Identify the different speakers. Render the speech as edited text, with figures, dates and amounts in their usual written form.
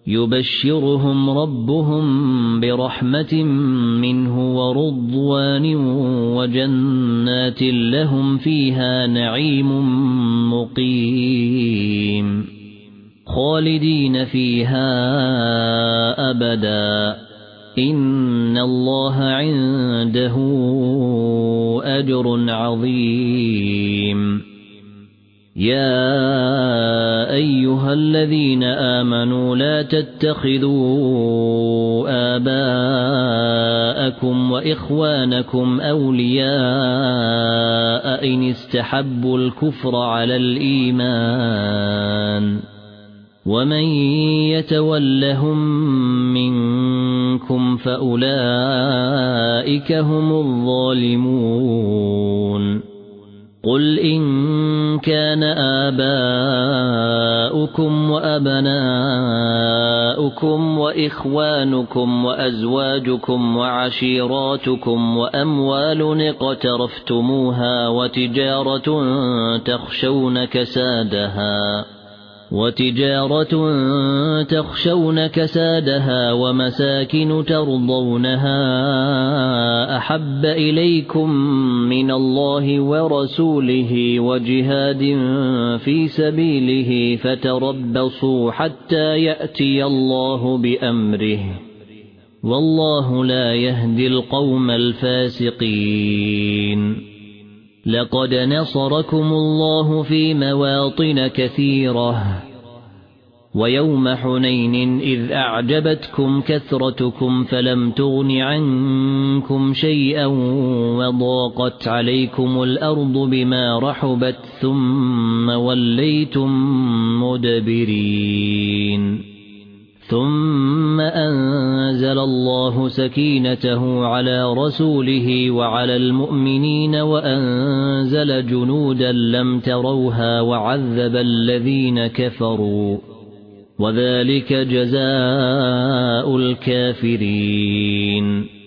Speaker 1: يبشرهم ربهم برحمة منه ورضوان وجنات لهم فيها نعيم مقيم خالدين فيها أبدا إن الله عنده أجر عظيم يا أيها الذين آمنوا لا تتخذوا آباءكم وإخوانكم أولياء إن استحبوا الكفر على الإيمان ومن يتولهم منكم فأولئك هم الظالمون قل إن كان آباؤكم وأبناؤكم وإخوانكم وأزواجكم وعشيراتكم وأموال اقترفتموها وتجارة تخشون كسادها ومساكن ترضونها أحب إليكم من الله ورسوله وجهاد في سبيله فتربصوا حتى يأتي الله بأمره والله لا يهدي القوم الفاسقين لقد نصركم الله في مواطن كثيرة ويوم حنين إذ أعجبتكم كثرتكم فلم تغن عنكم شيئا وضاقت عليكم الأرض بما رحبت ثم وليتم مدبرين ثم أنزل الله سكينته على رسوله وعلى المؤمنين وأنزل جنودا لم تروها وعذب الذين كفروا وذلك جزاء الكافرين